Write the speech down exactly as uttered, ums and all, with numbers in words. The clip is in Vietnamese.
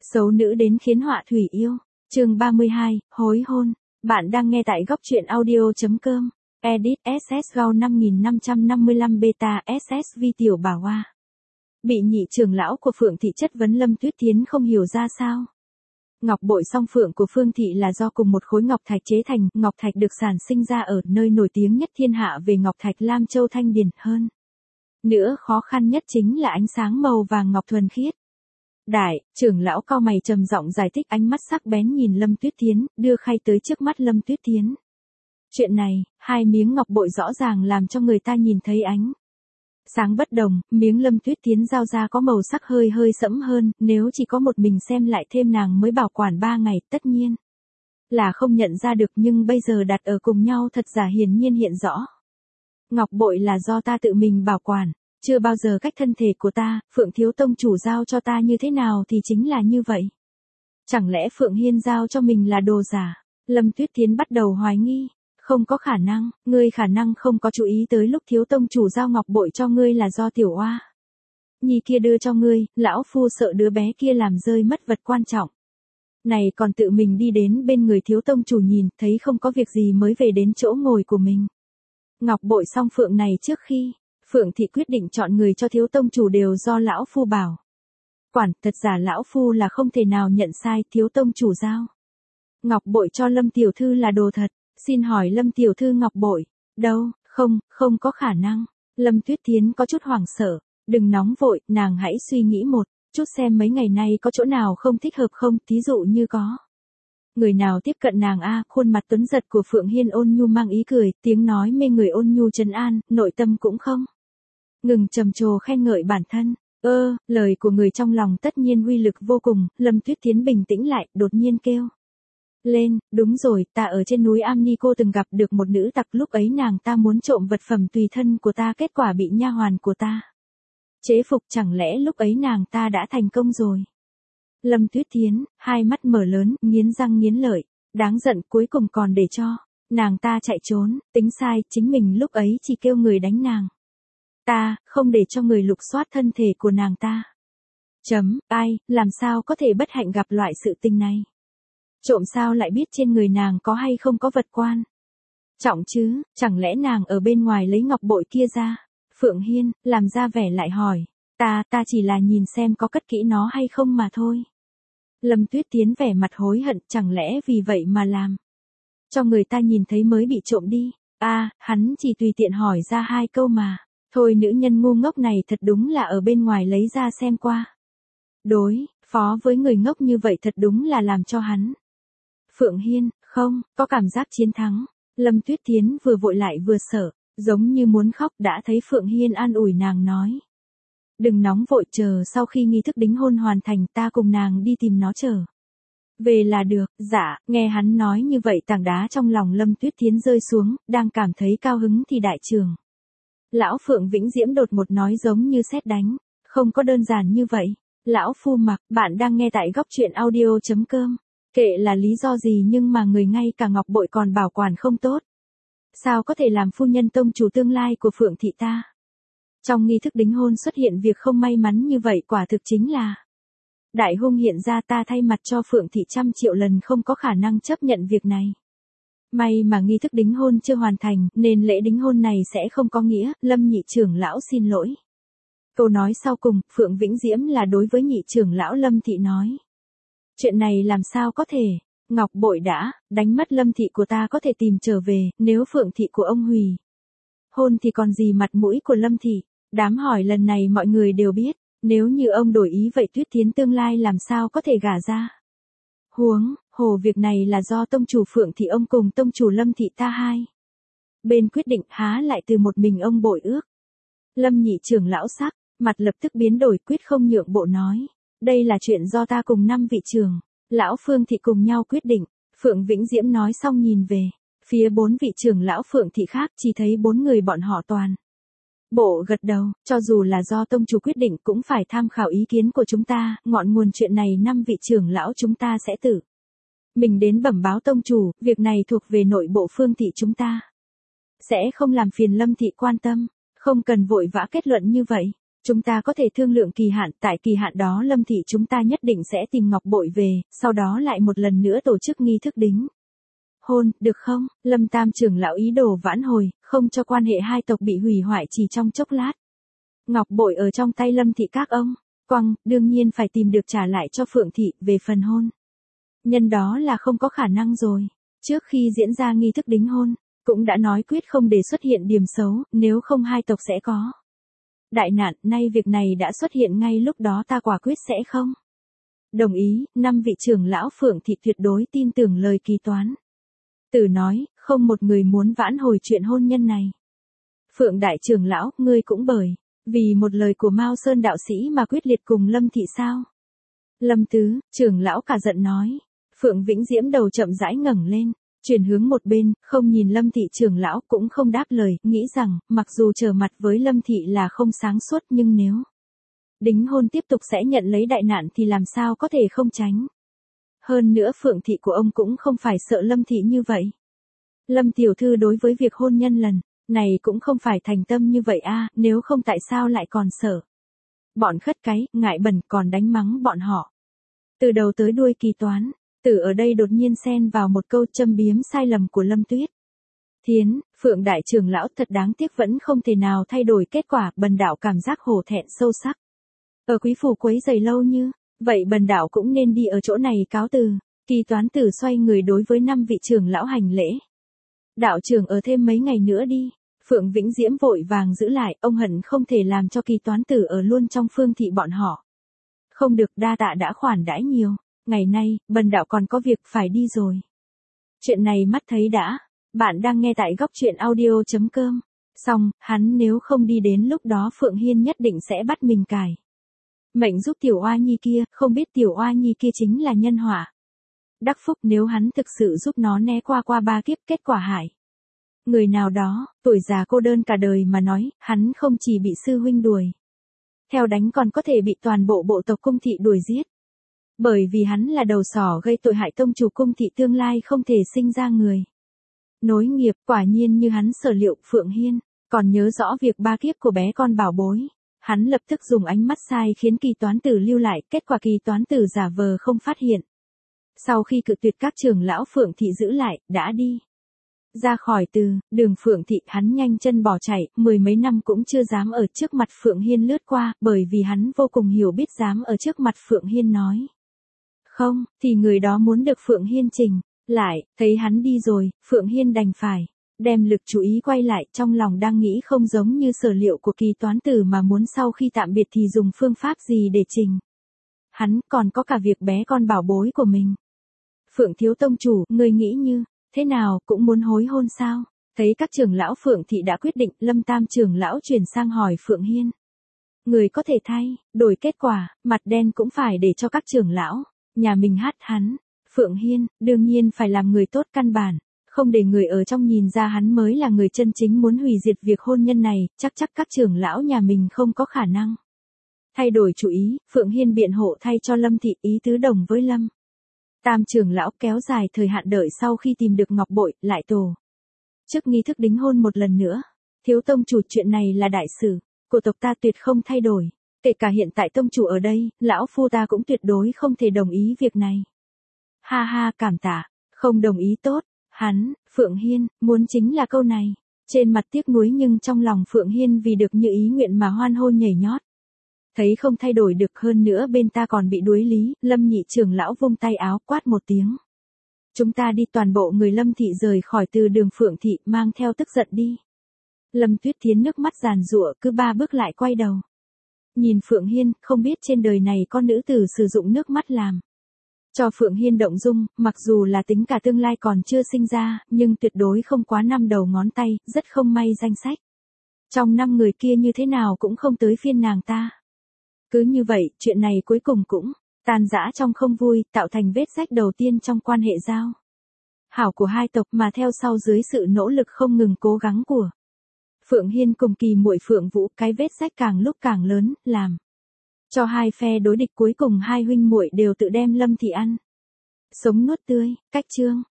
Xấu nữ đến khiến họa thủy yêu. Chương ba mươi hai, hối hôn. Bạn đang nghe tại góc truyện audio.com. Edit ét ét Gao năm nghìn năm trăm năm mươi lăm Beta ét ét vê Tiểu Bà Hoa. Bị nhị trưởng lão của Phượng Thị chất vấn Lâm Tuyết Thiến không hiểu ra sao. Ngọc bội song phượng của Phương Thị là do cùng một khối ngọc thạch chế thành. Ngọc thạch được sản sinh ra ở nơi nổi tiếng nhất thiên hạ về ngọc thạch Lam Châu Thanh Điền hơn. Nữa khó khăn nhất chính là ánh sáng màu vàng ngọc thuần khiết. Đại, trưởng lão cau mày trầm giọng giải thích, ánh mắt sắc bén nhìn Lâm Tuyết Thiến, đưa khay tới trước mắt Lâm Tuyết Thiến. Chuyện này, hai miếng ngọc bội rõ ràng làm cho người ta nhìn thấy ánh sáng bất đồng, miếng Lâm Tuyết Thiến giao ra có màu sắc hơi hơi sẫm hơn, nếu chỉ có một mình xem lại thêm nàng mới bảo quản ba ngày, tất nhiên là không nhận ra được, nhưng bây giờ đặt ở cùng nhau thật giả hiển nhiên hiện rõ. Ngọc bội là do ta tự mình bảo quản. Chưa bao giờ cách thân thể của ta, Phượng thiếu tông chủ giao cho ta như thế nào thì chính là như vậy. Chẳng lẽ Phượng Hiên giao cho mình là đồ giả? Lâm Tuyết Thiến bắt đầu hoài nghi. Không có khả năng, ngươi khả năng không có chú ý tới lúc thiếu tông chủ giao ngọc bội cho ngươi là do tiểu oa nhi kia đưa cho ngươi, lão phu sợ đứa bé kia làm rơi mất vật quan trọng. Này còn tự mình đi đến bên người thiếu tông chủ nhìn, thấy không có việc gì mới về đến chỗ ngồi của mình. Ngọc bội song phượng này trước khi Phượng Thị quyết định chọn người cho thiếu tông chủ đều do lão phu bảo quản, thật giả lão phu là không thể nào nhận sai, thiếu tông chủ giao ngọc bội cho Lâm tiểu thư là đồ thật. Xin hỏi Lâm tiểu thư ngọc bội đâu? Không, không có khả năng. Lâm Tuyết Thiến có chút hoảng sợ. Đừng nóng vội, nàng hãy suy nghĩ một chút xem mấy ngày nay có chỗ nào không thích hợp không, thí dụ như có người nào tiếp cận nàng a. Khuôn mặt tuấn giật của Phượng Hiên ôn nhu mang ý cười, tiếng nói mê người ôn nhu trấn an, nội tâm cũng không ngừng trầm trồ khen ngợi bản thân. Ơ, lời của người trong lòng tất nhiên uy lực vô cùng. Lâm Tuyết Thiến bình tĩnh lại, đột nhiên kêu lên, đúng rồi, ta ở trên núi Am Ni cô từng gặp được một nữ tặc, lúc ấy nàng ta muốn trộm vật phẩm tùy thân của ta, kết quả bị nha hoàn của ta chế phục, chẳng lẽ lúc ấy nàng ta đã thành công rồi? Lâm Tuyết Thiến, hai mắt mở lớn, nghiến răng nghiến lợi, đáng giận, cuối cùng còn để cho nàng ta chạy trốn, tính sai, chính mình lúc ấy chỉ kêu người đánh nàng ta, không để cho người lục soát thân thể của nàng ta. Chấm, ai, làm sao có thể bất hạnh gặp loại sự tình này? Trộm sao lại biết trên người nàng có hay không có vật quan trọng chứ, chẳng lẽ nàng ở bên ngoài lấy ngọc bội kia ra? Phượng Hiên, làm ra vẻ lại hỏi, ta, ta chỉ là nhìn xem có cất kỹ nó hay không mà thôi. Lâm Tuyết Thiến vẻ mặt hối hận, chẳng lẽ vì vậy mà làm cho người ta nhìn thấy mới bị trộm đi? A, à, hắn chỉ tùy tiện hỏi ra hai câu mà. Thôi nữ nhân ngu ngốc này thật đúng là ở bên ngoài lấy ra xem qua. Đối phó với người ngốc như vậy thật đúng là làm cho hắn. Phượng Hiên, không, có cảm giác chiến thắng. Lâm Tuyết Thiến vừa vội lại vừa sợ, giống như muốn khóc, đã thấy Phượng Hiên an ủi nàng nói. Đừng nóng vội, chờ sau khi nghi thức đính hôn hoàn thành ta cùng nàng đi tìm nó trở về là được. Dạ, nghe hắn nói như vậy tảng đá trong lòng Lâm Tuyết Thiến rơi xuống, đang cảm thấy cao hứng thì đại trưởng lão Phượng Vĩnh Diễm đột một nói giống như sét đánh. Không có đơn giản như vậy. Lão phu mặc, bạn đang nghe tại góc truyện audio.com. Kệ là lý do gì nhưng mà người ngay cả ngọc bội còn bảo quản không tốt. Sao có thể làm phu nhân tông chủ tương lai của Phượng Thị ta? Trong nghi thức đính hôn xuất hiện việc không may mắn như vậy, quả thực chính là đại hung hiện ra, ta thay mặt cho Phượng Thị trăm triệu lần không có khả năng chấp nhận việc này. May mà nghi thức đính hôn chưa hoàn thành, nên lễ đính hôn này sẽ không có nghĩa. Lâm nhị trưởng lão xin lỗi. Câu nói sau cùng, Phượng Vĩnh Diễm là đối với nhị trưởng lão Lâm Thị nói. Chuyện này làm sao có thể? Ngọc bội đã đánh mất Lâm Thị của ta có thể tìm trở về, nếu Phượng Thị của ông hủy hôn thì còn gì mặt mũi của Lâm Thị? Đám hỏi lần này mọi người đều biết, nếu như ông đổi ý vậy Tuyết Thiến tương lai làm sao có thể gả ra? Huống hồ việc này là do tông chủ Phượng Thị ông cùng tông chủ Lâm Thị ta hai bên quyết định, há lại từ một mình ông bội ước. Lâm nhị trưởng lão sắc mặt lập tức biến đổi, quyết không nhượng bộ nói. Đây là chuyện do ta cùng năm vị trưởng lão Phương Thị cùng nhau quyết định. Phượng Vĩnh Diễm nói xong nhìn về phía bốn vị trưởng lão Phượng Thị khác, chỉ thấy bốn người bọn họ toàn bộ gật đầu, cho dù là do tông chủ quyết định cũng phải tham khảo ý kiến của chúng ta, ngọn nguồn chuyện này năm vị trưởng lão chúng ta sẽ tự mình đến bẩm báo tông chủ, việc này thuộc về nội bộ Phương Thị chúng ta sẽ không làm phiền Lâm Thị quan tâm, không cần vội vã kết luận như vậy. Chúng ta có thể thương lượng kỳ hạn, tại kỳ hạn đó Lâm thị chúng ta nhất định sẽ tìm ngọc bội về, sau đó lại một lần nữa tổ chức nghi thức đính hôn, được không? Lâm Tam trưởng lão ý đồ vãn hồi, không cho quan hệ hai tộc bị hủy hoại chỉ trong chốc lát. Ngọc bội ở trong tay Lâm thị các ông, quăng, đương nhiên phải tìm được trả lại cho Phượng thị, về phần hôn nhân đó là không có khả năng rồi. Trước khi diễn ra nghi thức đính hôn, cũng đã nói quyết không để xuất hiện điểm xấu, nếu không hai tộc sẽ có đại nạn, nay việc này đã xuất hiện ngay lúc đó ta quả quyết sẽ không đồng ý. Năm vị trưởng lão Phượng thị tuyệt đối tin tưởng lời Kỳ Toán Tử nói, không một người muốn vãn hồi chuyện hôn nhân này. Phượng đại trưởng lão, ngươi cũng bởi vì một lời của Mao Sơn đạo sĩ mà quyết liệt cùng Lâm thị sao? Lâm tứ, trưởng lão cả giận nói. Phượng Vĩnh Diễm đầu chậm rãi ngẩng lên, chuyển hướng một bên, không nhìn Lâm thị trưởng lão, cũng không đáp lời, nghĩ rằng, mặc dù trở mặt với Lâm thị là không sáng suốt, nhưng nếu đính hôn tiếp tục sẽ nhận lấy đại nạn thì làm sao có thể không tránh. Hơn nữa Phượng thị của ông cũng không phải sợ Lâm thị như vậy. Lâm tiểu thư đối với việc hôn nhân lần này cũng không phải thành tâm như vậy a, nếu không tại sao lại còn sợ bọn khất cái, ngại bẩn, còn đánh mắng bọn họ. Từ đầu tới đuôi Kỳ Toán Tử ở đây đột nhiên xen vào một câu châm biếm sai lầm của Lâm Tuyết Thiến. Phượng đại trưởng lão thật đáng tiếc vẫn không thể nào thay đổi kết quả, Bần đạo cảm giác hổ thẹn sâu sắc. Ở quý phủ quấy rầy lâu như vậy Bần đạo cũng nên đi ở chỗ này cáo từ. Kỳ Toán Tử xoay người đối với năm vị trưởng lão hành lễ. Đạo trưởng ở thêm mấy ngày nữa đi. Phượng Vĩnh Diễm vội vàng giữ lại, ông hận không thể làm cho Kỳ Toán Tử ở luôn trong Phương thị bọn họ. Không được, đa tạ đã khoản đãi nhiều. Ngày nay, Bần đạo còn có việc phải đi rồi. Chuyện này mắt thấy đã. Bạn đang nghe tại góc truyện audio.com. Xong, hắn nếu không đi đến lúc đó Phượng Hiên nhất định sẽ bắt mình cài mệnh giúp tiểu oa nhi kia, không biết tiểu oa nhi kia chính là nhân họa đắc phúc nếu hắn thực sự giúp nó né qua qua ba kiếp, kết quả hại người nào đó. Tuổi già cô đơn cả đời mà nói, hắn không chỉ bị sư huynh đuổi theo đánh còn có thể bị toàn bộ bộ tộc cung thị đuổi giết. Bởi vì hắn là đầu sỏ gây tội hại tông chủ cung thị, tương lai không thể sinh ra người nối nghiệp. Quả nhiên như hắn sở liệu, Phượng Hiên còn nhớ rõ việc ba kiếp của bé con bảo bối. Hắn lập tức dùng ánh mắt sai khiến Kỳ Toán Tử lưu lại, kết quả Kỳ Toán Tử giả vờ không phát hiện. Sau khi cự tuyệt các trưởng lão Phượng thị giữ lại, đã đi ra khỏi từ đường Phượng thị, hắn nhanh chân bỏ chạy, mười mấy năm cũng chưa dám ở trước mặt Phượng Hiên lướt qua, bởi vì hắn vô cùng hiểu biết dám ở trước mặt Phượng Hiên nói không, thì người đó muốn được Phượng Hiên trình lại. Thấy hắn đi rồi, Phượng Hiên đành phải đem lực chú ý quay lại, trong lòng đang nghĩ không giống như sở liệu của Kỳ Toán Tử mà muốn sau khi tạm biệt thì dùng phương pháp gì để trình hắn, còn có cả việc bé con bảo bối của mình. Phượng thiếu tông chủ, người nghĩ như thế nào, cũng muốn hối hôn sao? Thấy các trưởng lão Phượng thị đã quyết định, Lâm Tam trưởng lão chuyển sang hỏi Phượng Hiên. Người có thể thay đổi kết quả, mặt đen cũng phải để cho các trưởng lão nhà mình hát hắn. Phượng Hiên, đương nhiên phải làm người tốt căn bản, không để người ở trong nhìn ra hắn mới là người chân chính muốn hủy diệt việc hôn nhân này, chắc chắc các trưởng lão nhà mình không có khả năng thay đổi chủ ý. Phượng Hiên biện hộ thay cho Lâm thị, ý tứ đồng với Lâm Tam trưởng lão, kéo dài thời hạn đợi sau khi tìm được ngọc bội, lại tổ chức nghi thức đính hôn một lần nữa. Thiếu tông chủ, chuyện này là đại sự của tộc ta, tuyệt không thay đổi. Kể cả hiện tại tông chủ ở đây, lão phu ta cũng tuyệt đối không thể đồng ý việc này. Ha ha, cảm tạ, không đồng ý tốt. Hắn, Phượng Hiên, muốn chính là câu này. Trên mặt tiếc nuối nhưng trong lòng Phượng Hiên vì được như ý nguyện mà hoan hô nhảy nhót. Thấy không thay đổi được, hơn nữa bên ta còn bị đuối lý, Lâm nhị trưởng lão vung tay áo quát một tiếng. Chúng ta đi. Toàn bộ người Lâm thị rời khỏi từ đường Phượng thị, mang theo tức giận đi. Lâm Tuyết Thiến nước mắt giàn giụa, cứ ba bước lại quay đầu nhìn Phượng Hiên, không biết trên đời này có nữ tử sử dụng nước mắt làm cho Phượng Hiên động dung, mặc dù là tính cả tương lai còn chưa sinh ra, nhưng tuyệt đối không quá năm đầu ngón tay, rất không may danh sách. Trong năm người kia như thế nào cũng không tới phiên nàng ta. Cứ như vậy, chuyện này cuối cùng cũng tan rã trong không vui, tạo thành vết rách đầu tiên trong quan hệ giao hảo của hai tộc, mà theo sau dưới sự nỗ lực không ngừng cố gắng của Phượng Hiên cùng Kỳ muội Phượng Vũ, cái vết rách càng lúc càng lớn, làm cho hai phe đối địch cuối cùng hai huynh muội đều tự đem Lâm thị ăn sống nuốt tươi. Cách chương